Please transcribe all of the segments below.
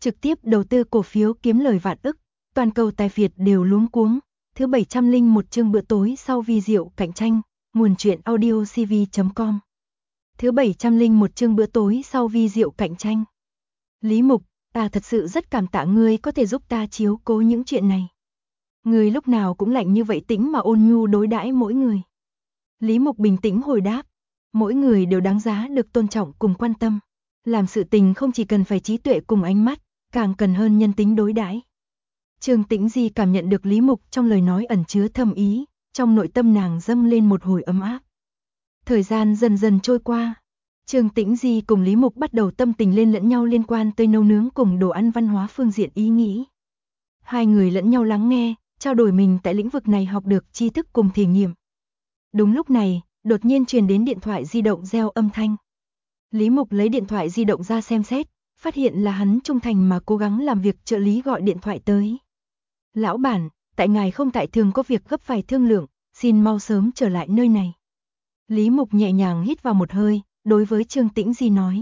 trực tiếp đầu tư cổ phiếu kiếm lời vạn ức, toàn cầu tài phiệt đều luống cuống. Thứ 701 chương bữa tối sau vi diệu cạnh tranh, nguồn truyện audio cv.com. Thứ 701 chương bữa tối sau vi diệu cạnh tranh. Lý Mục, ta thật sự rất cảm tạ ngươi có thể giúp ta chiếu cố những chuyện này. Ngươi lúc nào cũng lạnh như vậy tĩnh mà ôn nhu đối đãi mỗi người. Lý Mục bình tĩnh hồi đáp, mỗi người đều đáng giá được tôn trọng cùng quan tâm. Làm sự tình không chỉ cần phải trí tuệ cùng ánh mắt, càng cần hơn nhân tính đối đãi. Trương Tĩnh Di cảm nhận được Lý Mục trong lời nói ẩn chứa thâm ý, trong nội tâm nàng dâng lên một hồi ấm áp. Thời gian dần dần trôi qua, Trương Tĩnh Di cùng Lý Mục bắt đầu tâm tình lên lẫn nhau liên quan tới nấu nướng cùng đồ ăn văn hóa phương diện ý nghĩ. Hai người lẫn nhau lắng nghe, trao đổi mình tại lĩnh vực này học được tri thức cùng thể nghiệm. Đúng lúc này, đột nhiên truyền đến điện thoại di động reo âm thanh. Lý Mục lấy điện thoại di động ra xem xét, phát hiện là hắn trung thành mà cố gắng làm việc trợ lý gọi điện thoại tới. Lão bản, tại ngài không tại thường có việc gấp phải thương lượng, xin mau sớm trở lại nơi này. Lý Mục nhẹ nhàng hít vào một hơi, đối với Trương Tĩnh Di nói.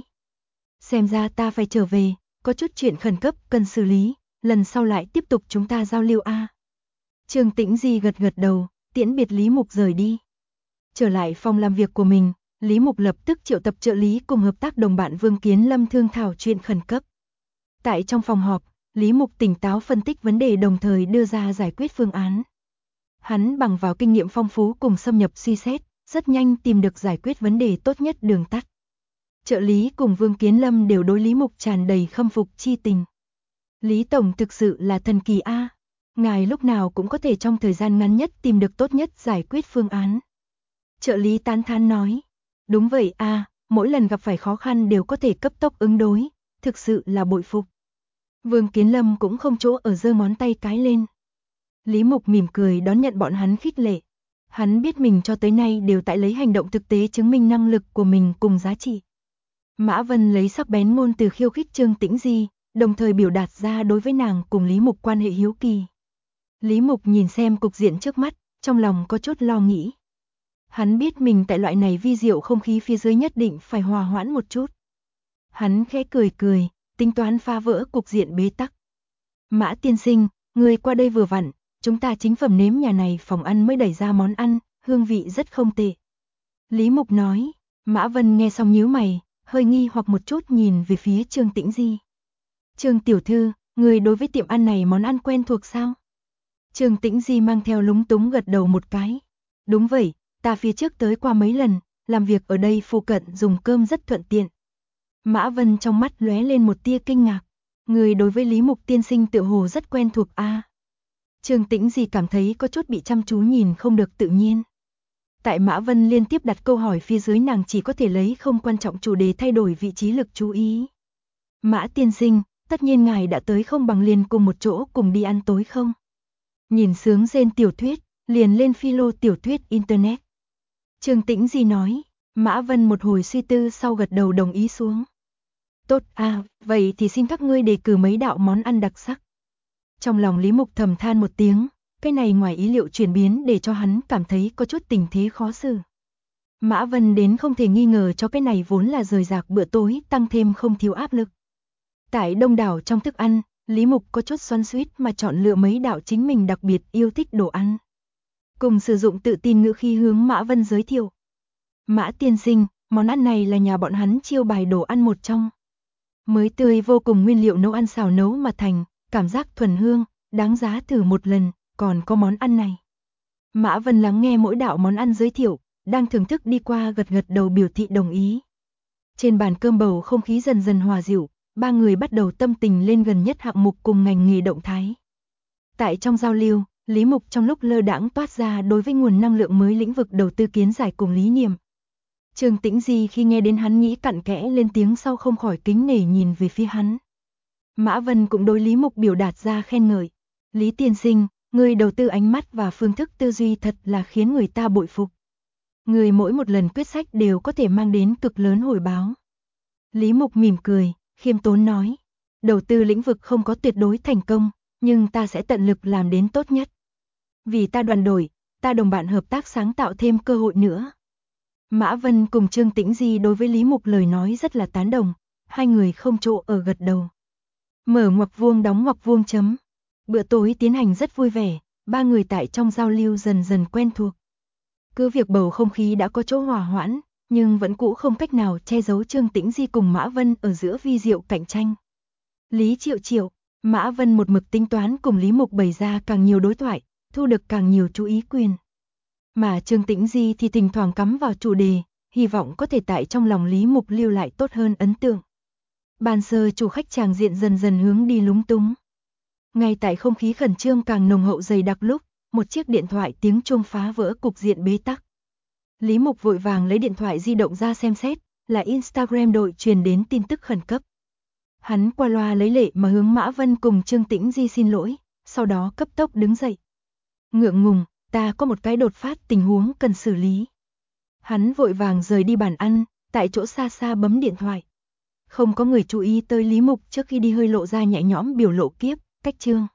Xem ra ta phải trở về, có chút chuyện khẩn cấp cần xử lý, lần sau lại tiếp tục chúng ta giao lưu a. Trương Tĩnh Di gật gật đầu, tiễn biệt Lý Mục rời đi. Trở lại phòng làm việc của mình, Lý Mục lập tức triệu tập trợ lý cùng hợp tác đồng bạn Vương Kiến Lâm thương thảo chuyện khẩn cấp. Tại trong phòng họp, Lý Mục tỉnh táo phân tích vấn đề đồng thời đưa ra giải quyết phương án. Hắn bằng vào kinh nghiệm phong phú cùng xâm nhập suy xét, rất nhanh tìm được giải quyết vấn đề tốt nhất đường tắt. Trợ lý cùng Vương Kiến Lâm đều đối Lý Mục tràn đầy khâm phục chi tình. Lý Tổng thực sự là thần kỳ a, ngài lúc nào cũng có thể trong thời gian ngắn nhất tìm được tốt nhất giải quyết phương án. Trợ lý tán thán nói, đúng vậy a, mỗi lần gặp phải khó khăn đều có thể cấp tốc ứng đối, thực sự là bội phục. Vương Kiến Lâm cũng không chỗ ở giơ ngón tay cái lên. Lý Mục mỉm cười đón nhận bọn hắn khích lệ. Hắn biết mình cho tới nay đều tại lấy hành động thực tế chứng minh năng lực của mình cùng giá trị. Mã Vân lấy sắc bén ngôn từ khiêu khích Trương Tĩnh Di, đồng thời biểu đạt ra đối với nàng cùng Lý Mục quan hệ hiếu kỳ. Lý Mục nhìn xem cục diện trước mắt, trong lòng có chút lo nghĩ. Hắn biết mình tại loại này vi diệu không khí phía dưới nhất định phải hòa hoãn một chút. Hắn khẽ cười cười, tính toán phá vỡ cục diện bế tắc. Mã tiên sinh, người qua đây vừa vặn, chúng ta chính phẩm nếm nhà này phòng ăn mới đẩy ra món ăn, hương vị rất không tệ. Lý Mục nói, Mã Vân nghe xong nhíu mày, hơi nghi hoặc một chút nhìn về phía Trương Tĩnh Di. Trương tiểu thư, người đối với tiệm ăn này món ăn quen thuộc sao? Trương Tĩnh Di mang theo lúng túng gật đầu một cái. Đúng vậy, ta phía trước tới qua mấy lần, làm việc ở đây phụ cận dùng cơm rất thuận tiện. Mã Vân trong mắt lóe lên một tia kinh ngạc. Người đối với Lý Mục tiên sinh tựa hồ rất quen thuộc a. Trương Tĩnh Di cảm thấy có chút bị chăm chú nhìn không được tự nhiên. Tại Mã Vân liên tiếp đặt câu hỏi phía dưới nàng chỉ có thể lấy không quan trọng chủ đề thay đổi vị trí lực chú ý. Mã tiên sinh, tất nhiên ngài đã tới không bằng liền cùng một chỗ cùng đi ăn tối không? Nhìn sướng rên tiểu thuyết, liền lên philo tiểu thuyết internet. Trương Tĩnh Di nói, Mã Vân một hồi suy tư sau gật đầu đồng ý xuống. Tốt a, vậy thì xin các ngươi đề cử mấy đạo món ăn đặc sắc. Trong lòng Lý Mục thầm than một tiếng, cái này ngoài ý liệu chuyển biến để cho hắn cảm thấy có chút tình thế khó xử. Mã Vân đến không thể nghi ngờ cho cái này vốn là rời rạc bữa tối tăng thêm không thiếu áp lực. Tại đông đảo trong thức ăn, Lý Mục có chút xoắn xuýt mà chọn lựa mấy đạo chính mình đặc biệt yêu thích đồ ăn. Cùng sử dụng tự tin ngữ khi hướng Mã Vân giới thiệu. Mã tiên sinh, món ăn này là nhà bọn hắn chiêu bài đồ ăn một trong. Mới tươi vô cùng nguyên liệu nấu ăn xào nấu mà thành, cảm giác thuần hương, đáng giá thử một lần, còn có món ăn này. Mã Vân lắng nghe mỗi đạo món ăn giới thiệu, đang thưởng thức đi qua gật gật đầu biểu thị đồng ý. Trên bàn cơm bầu không khí dần dần hòa dịu, ba người bắt đầu tâm tình lên gần nhất hạng mục cùng ngành nghề động thái. Tại trong giao lưu, Lý Mục trong lúc lơ đãng toát ra đối với nguồn năng lượng mới lĩnh vực đầu tư kiến giải cùng lý niệm. Trương Tĩnh Di khi nghe đến hắn nghĩ cặn kẽ lên tiếng sau không khỏi kính nể nhìn về phía hắn. Mã Vân cũng đối Lý Mục biểu đạt ra khen ngợi. Lý tiên sinh, người đầu tư ánh mắt và phương thức tư duy thật là khiến người ta bội phục. Người mỗi một lần quyết sách đều có thể mang đến cực lớn hồi báo. Lý Mục mỉm cười, khiêm tốn nói. Đầu tư lĩnh vực không có tuyệt đối thành công, nhưng ta sẽ tận lực làm đến tốt nhất. Vì ta đoàn đội, ta đồng bạn hợp tác sáng tạo thêm cơ hội nữa. Mã Vân cùng Trương Tĩnh Di đối với Lý Mục lời nói rất là tán đồng, hai người không chỗ ở gật đầu. Mở ngoặc vuông đóng ngoặc vuông chấm. Bữa tối tiến hành rất vui vẻ, ba người tại trong giao lưu dần dần quen thuộc. Cứ việc bầu không khí đã có chỗ hòa hoãn, nhưng vẫn cũ không cách nào che giấu Trương Tĩnh Di cùng Mã Vân ở giữa vi diệu cạnh tranh. Lý Triệu Triệu, Mã Vân một mực tính toán cùng Lý Mục bày ra càng nhiều đối thoại, thu được càng nhiều chú ý quyền. Mà Trương Tĩnh Di thì thỉnh thoảng cắm vào chủ đề, hy vọng có thể tại trong lòng Lý Mục lưu lại tốt hơn ấn tượng. Ban sơ chủ khách tràng diện dần dần hướng đi lúng túng. Ngay tại không khí khẩn trương càng nồng hậu dày đặc lúc, một chiếc điện thoại tiếng chuông phá vỡ cục diện bế tắc. Lý Mục vội vàng lấy điện thoại di động ra xem xét, là Instagram đội truyền đến tin tức khẩn cấp. Hắn qua loa lấy lệ mà hướng Mã Vân cùng Trương Tĩnh Di xin lỗi, sau đó cấp tốc đứng dậy. Ngượng ngùng, ta có một cái đột phát tình huống cần xử lý. Hắn vội vàng rời đi bàn ăn, tại chỗ xa xa bấm điện thoại. Không có người chú ý tới Lý Mục trước khi đi hơi lộ ra nhẹ nhõm biểu lộ kiếp, cách Trương